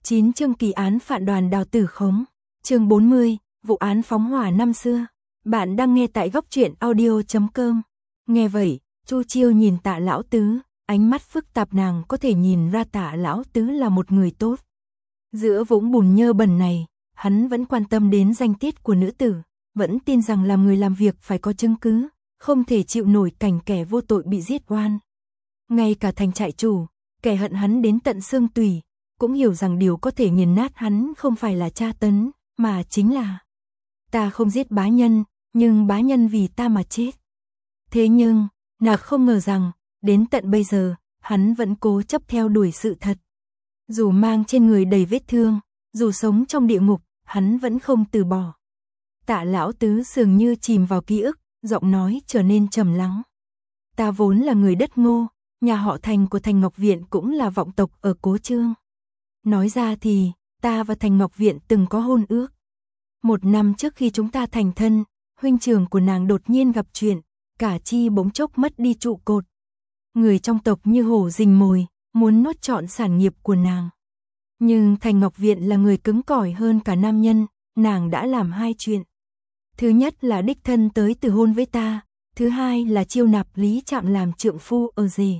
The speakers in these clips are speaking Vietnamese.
9 chương kỳ án phản đoàn Đào Tử Khống. Chương 40, vụ án phóng hỏa năm xưa. Bạn đang nghe tại góc truyện audio.com. Nghe vậy, Chu Chiêu nhìn Tạ lão tứ, ánh mắt phức tạp, nàng có thể nhìn ra Tạ lão tứ là một người tốt. Giữa vũng bùn nhơ bẩn này, hắn vẫn quan tâm đến danh tiết của nữ tử, vẫn tin rằng làm người làm việc phải có chứng cứ, không thể chịu nổi cảnh kẻ vô tội bị giết oan. Ngay cả thành trại chủ, kẻ hận hắn đến tận xương tủy, cũng hiểu rằng điều có thể nghiền nát hắn không phải là tra tấn, mà chính là ta không giết bá nhân, nhưng bá nhân vì ta mà chết. Thế nhưng, nàng không ngờ rằng, đến tận bây giờ, hắn vẫn cố chấp theo đuổi sự thật. Dù mang trên người đầy vết thương, dù sống trong địa ngục, hắn vẫn không từ bỏ. Tạ lão tứ dường như chìm vào ký ức, giọng nói trở nên trầm lắng. Ta vốn là người đất Ngô, nhà họ Thành của Thành Ngọc Viện cũng là vọng tộc ở Cố Trương. Nói ra thì, ta và Thành Ngọc Viện từng có hôn ước. 1 năm trước khi chúng ta thành thân, huynh trưởng của nàng đột nhiên gặp chuyện, cả chi bỗng chốc mất đi trụ cột. Người trong tộc như hổ rình mồi, muốn nuốt trọn sản nghiệp của nàng. Nhưng Thành Ngọc Viện là người cứng cỏi hơn cả nam nhân, nàng đã làm 2 chuyện. Thứ nhất là đích thân tới từ hôn với ta, thứ hai là chiêu nạp Lý Trạm làm trượng phu ở rể.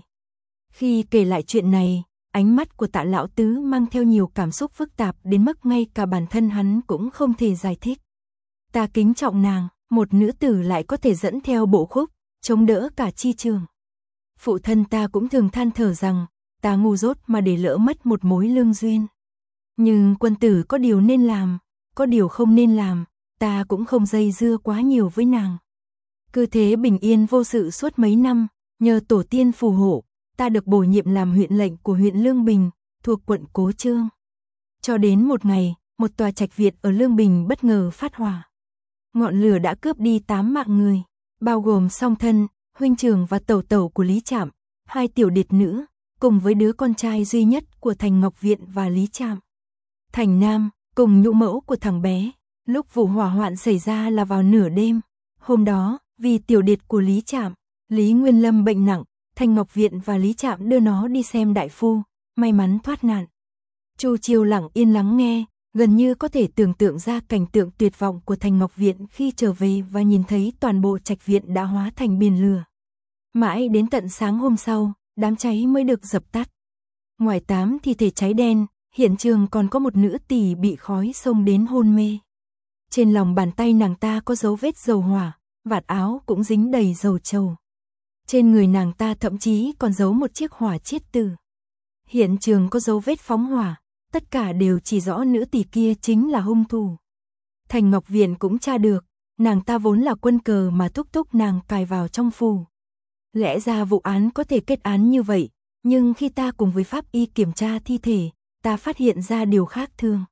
Khi kể lại chuyện này, ánh mắt của Tạ lão tứ mang theo nhiều cảm xúc phức tạp đến mức ngay cả bản thân hắn cũng không thể giải thích. Ta kính trọng nàng, một nữ tử lại có thể dẫn theo bộ khúc, chống đỡ cả chi trường. Phụ thân ta cũng thường than thở rằng, ta ngu dốt mà để lỡ mất một mối lương duyên. Nhưng quân tử có điều nên làm, có điều không nên làm, ta cũng không dây dưa quá nhiều với nàng. Cứ thế bình yên vô sự suốt mấy năm, nhờ tổ tiên phù hộ, ta được bổ nhiệm làm huyện lệnh của huyện Lương Bình, thuộc quận Cố Trương. Cho đến một ngày, một tòa trạch viện ở Lương Bình bất ngờ phát hỏa. Ngọn lửa đã cướp đi 8 mạng người, bao gồm song thân, huynh trưởng và tẩu tẩu của Lý Trạm, 2 tiểu điệt nữ, cùng với đứa con trai duy nhất của Thành Ngọc Viện và Lý Trạm. Thành Nam, cùng nhũ mẫu của thằng bé, lúc vụ hỏa hoạn xảy ra là vào nửa đêm. Hôm đó, vì tiểu điệt của Lý Trạm, Lý Nguyên Lâm bệnh nặng, Thành Ngọc Viện và Lý Trạm đưa nó đi xem đại phu, may mắn thoát nạn. Chu Chiêu lặng yên lắng nghe, gần như có thể tưởng tượng ra cảnh tượng tuyệt vọng của Thành Ngọc Viện khi trở về và nhìn thấy toàn bộ trạch viện đã hóa thành biển lửa. Mãi đến tận sáng hôm sau, đám cháy mới được dập tắt. Ngoài 8 thi thể cháy đen, hiện trường còn có một nữ tỳ bị khói xông đến hôn mê. Trên lòng bàn tay nàng ta có dấu vết dầu hỏa, vạt áo cũng dính đầy dầu trầu. Trên người nàng ta thậm chí còn giấu một chiếc hỏa chiết tử. Hiện trường có dấu vết phóng hỏa, tất cả đều chỉ rõ nữ tỳ kia chính là hung thủ. Thành Ngọc Viện cũng tra được, nàng ta vốn là quân cờ mà thúc thúc nàng cài vào trong phù. Lẽ ra vụ án có thể kết án như vậy, nhưng khi ta cùng với pháp y kiểm tra thi thể, ta phát hiện ra điều khác thường.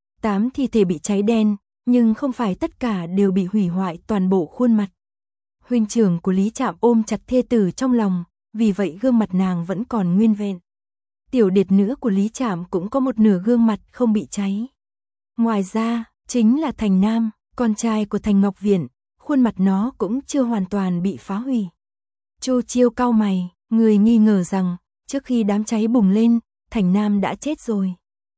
8 thi thể bị cháy đen, nhưng không phải tất cả đều bị hủy hoại toàn bộ khuôn mặt. Huynh trưởng của Lý Trạm ôm chặt thê tử trong lòng, vì vậy gương mặt nàng vẫn còn nguyên vẹn. Tiểu điệt nữ của Lý Trạm cũng có một nửa gương mặt không bị cháy. Ngoài ra, chính là Thành Nam, con trai của Thành Ngọc Viện, khuôn mặt nó cũng chưa hoàn toàn bị phá hủy. Chu Chiêu cau mày, người nghi ngờ rằng, trước khi đám cháy bùng lên, Thành Nam đã chết rồi.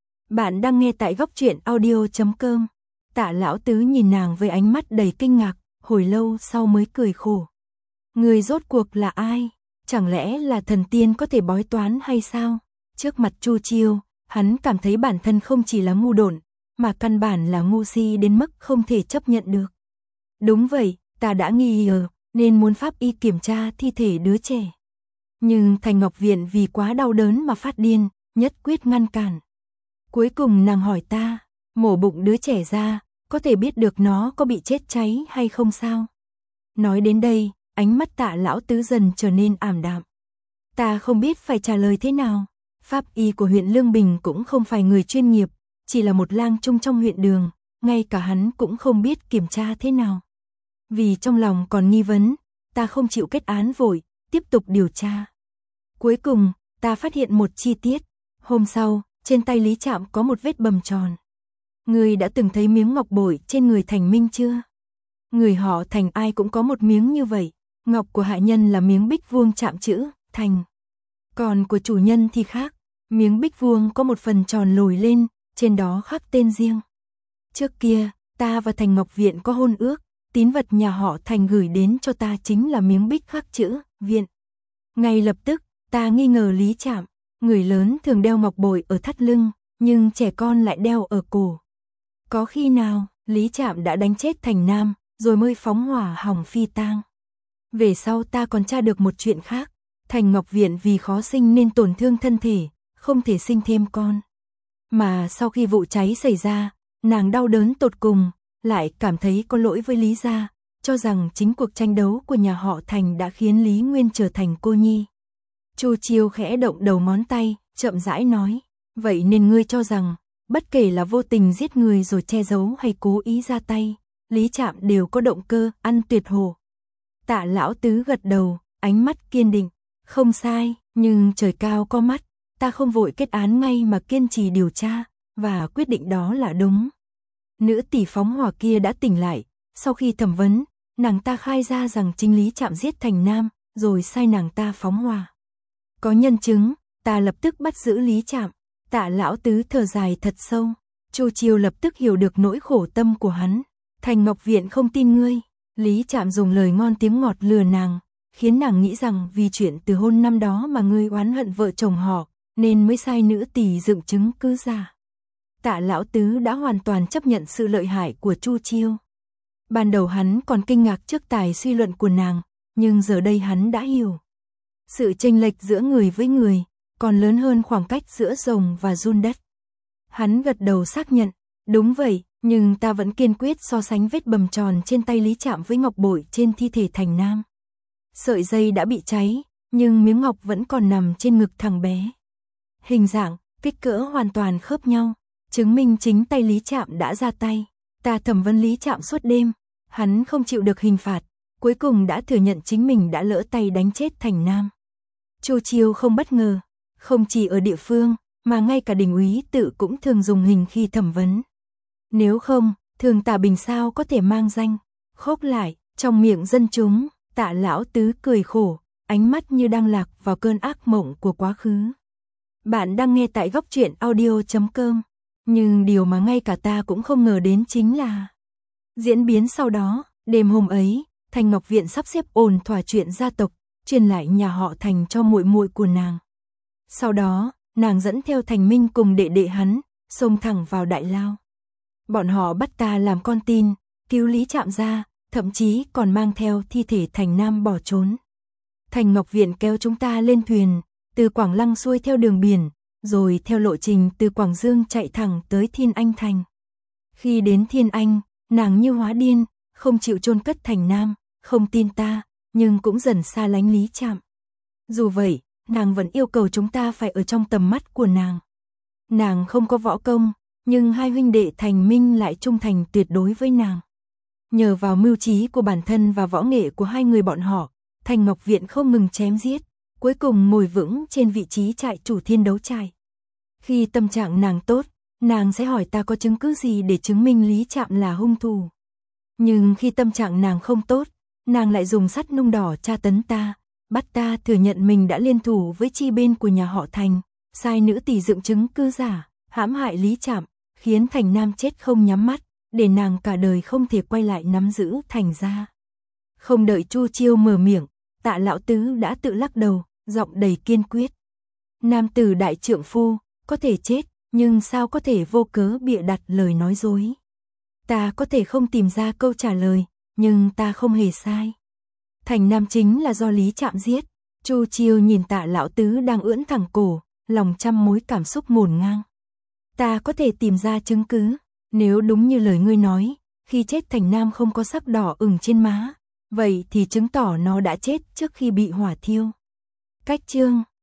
Bạn đang nghe tại góc truyện audio.com. Tạ lão tứ nhìn nàng với ánh mắt đầy kinh ngạc, hồi lâu sau mới cười khổ. Người rốt cuộc là ai? Chẳng lẽ là thần tiên có thể bói toán hay sao? Trước mặt Chu Chiêu, hắn cảm thấy bản thân không chỉ là ngu độn, mà căn bản là ngu si đến mức không thể chấp nhận được. Đúng vậy, ta đã nghi ngờ, nên muốn pháp y kiểm tra thi thể đứa trẻ. Nhưng Thành Ngọc Viện vì quá đau đớn mà phát điên, nhất quyết ngăn cản. Cuối cùng nàng hỏi ta, mổ bụng đứa trẻ ra, có thể biết được nó có bị chết cháy hay không sao? Nói đến đây, ánh mắt Tạ lão tứ dần trở nên ảm đạm. Ta không biết phải trả lời thế nào. Pháp y của huyện Lương Bình cũng không phải người chuyên nghiệp, chỉ là một lang trung trong huyện đường, ngay cả hắn cũng không biết kiểm tra thế nào. Vì trong lòng còn nghi vấn, ta không chịu kết án vội, tiếp tục điều tra. Cuối cùng, ta phát hiện một chi tiết. Hôm sau, trên tay Lý Trạm có một vết bầm tròn. Người đã từng thấy miếng ngọc bội trên người Thành Minh chưa? Người họ Thành ai cũng có một miếng như vậy. Ngọc của hạ nhân là miếng bích vuông chạm chữ Thành. Còn của chủ nhân thì khác. Miếng bích vuông có một phần tròn lồi lên, trên đó khắc tên riêng. Trước kia, ta và Thành Ngọc Viện có hôn ước, tín vật nhà họ Thành gửi đến cho ta chính là miếng bích khắc chữ Viện. Ngay lập tức, ta nghi ngờ Lý Trạm, người lớn thường đeo ngọc bội ở thắt lưng, nhưng trẻ con lại đeo ở cổ. Có khi nào, Lý Trạm đã đánh chết Thành Nam, rồi mới phóng hỏa hỏng phi tang. Về sau ta còn tra được một chuyện khác, Thành Ngọc Viện vì khó sinh nên tổn thương thân thể, không thể sinh thêm con. Mà sau khi vụ cháy xảy ra, nàng đau đớn tột cùng, lại cảm thấy có lỗi với Lý gia, cho rằng chính cuộc tranh đấu của nhà họ Thành đã khiến Lý Nguyên trở thành cô nhi. Chu Chiêu khẽ động đầu ngón tay, chậm rãi nói, vậy nên ngươi cho rằng, bất kể là vô tình giết người rồi che giấu hay cố ý ra tay, Lý Trạm đều có động cơ, ăn tuyệt hổ. Tạ lão tứ gật đầu, ánh mắt kiên định, không sai, nhưng trời cao có mắt, ta không vội kết án ngay mà kiên trì điều tra, và quyết định đó là đúng. Nữ tỷ phóng hỏa kia đã tỉnh lại, sau khi thẩm vấn, nàng ta khai ra rằng chính Lý Trạm giết Thành Nam, rồi sai nàng ta phóng hỏa. Có nhân chứng, ta lập tức bắt giữ Lý Trạm. Tạ lão tứ thở dài thật sâu, Chu Chiêu lập tức hiểu được nỗi khổ tâm của hắn. Thành Ngọc Viện không tin ngươi, Lý Trạm dùng lời ngon tiếng ngọt lừa nàng, khiến nàng nghĩ rằng vì chuyện từ hôn năm đó mà ngươi oán hận vợ chồng họ, nên mới sai nữ tỳ dựng chứng cứ giả. Tạ lão tứ đã hoàn toàn chấp nhận sự lợi hại của Chu Chiêu. Ban đầu hắn còn kinh ngạc trước tài suy luận của nàng, nhưng giờ đây hắn đã hiểu. Sự chênh lệch giữa người với người còn lớn hơn khoảng cách giữa rồng và giun đất. Hắn gật đầu xác nhận, đúng vậy, nhưng ta vẫn kiên quyết so sánh vết bầm tròn trên tay Lý Trạm với ngọc bội trên thi thể Thành Nam. Sợi dây đã bị cháy, nhưng miếng ngọc vẫn còn nằm trên ngực thằng bé. Hình dạng, kích cỡ hoàn toàn khớp nhau, chứng minh chính tay Lý Trạm đã ra tay. Ta thẩm vấn Lý Trạm suốt đêm, hắn không chịu được hình phạt, cuối cùng đã thừa nhận chính mình đã lỡ tay đánh chết Thành Nam. Chu Chiêu không bất ngờ, không chỉ ở địa phương, mà ngay cả đình úy tự cũng thường dùng hình khi thẩm vấn. Nếu không, thường Tạ Bình sao có thể mang danh. Khốc lại, trong miệng dân chúng, Tạ lão tứ cười khổ, ánh mắt như đang lạc vào cơn ác mộng của quá khứ. Bạn đang nghe tại Góc Truyện Audio.com, nhưng điều mà ngay cả ta cũng không ngờ đến chính là diễn biến sau đó. Đêm hôm ấy, Thành Ngọc Viện sắp xếp ổn thỏa chuyện gia tộc, truyền lại nhà họ Thành cho muội muội của nàng. Sau đó, nàng dẫn theo Thành Minh cùng đệ đệ hắn, xông thẳng vào đại lao. Bọn họ bắt ta làm con tin, cứu Lý Trạm ra, thậm chí còn mang theo thi thể Thành Nam bỏ trốn. Thành Ngọc Viện kéo chúng ta lên thuyền, từ Quảng Lăng xuôi theo đường biển, rồi theo lộ trình từ Quảng Dương chạy thẳng tới Thiên Anh Thành. Khi đến Thiên Anh, nàng như hóa điên, không chịu chôn cất Thành Nam, không tin ta, nhưng cũng dần xa lánh Lý Trạm. Dù vậy, nàng vẫn yêu cầu chúng ta phải ở trong tầm mắt của nàng. Nàng không có võ công, nhưng hai huynh đệ Thành Minh lại trung thành tuyệt đối với nàng. Nhờ vào mưu trí của bản thân và võ nghệ của hai người bọn họ, Thành Ngọc Viện không ngừng chém giết, cuối cùng ngồi vững trên vị trí trại chủ Thiên Đấu Trại. Khi tâm trạng nàng tốt, nàng sẽ hỏi ta có chứng cứ gì để chứng minh Lý Trạm là hung thủ. Nhưng khi tâm trạng nàng không tốt, nàng lại dùng sắt nung đỏ tra tấn ta, bắt ta thừa nhận mình đã liên thủ với chi bên của nhà họ Thành, sai nữ tỷ dựng chứng cứ giả, hãm hại Lý Trạm, khiến Thành Nam chết không nhắm mắt, để nàng cả đời không thể quay lại nắm giữ Thành gia. Không đợi Chu Chiêu mở miệng, Tạ lão tứ đã tự lắc đầu, giọng đầy kiên quyết. Nam tử đại trượng phu, có thể chết, nhưng sao có thể vô cớ bịa đặt lời nói dối. Ta có thể không tìm ra câu trả lời, nhưng ta không hề sai. Thành Nam chính là do Lý Trạm giết. Chu Chiêu nhìn Tạ lão tứ đang ưỡn thẳng cổ, lòng trăm mối cảm xúc ngổn ngang. Ta có thể tìm ra chứng cứ, nếu đúng như lời ngươi nói, khi chết Thành Nam không có sắc đỏ ửng trên má, vậy thì chứng tỏ nó đã chết trước khi bị hỏa thiêu. Cách chương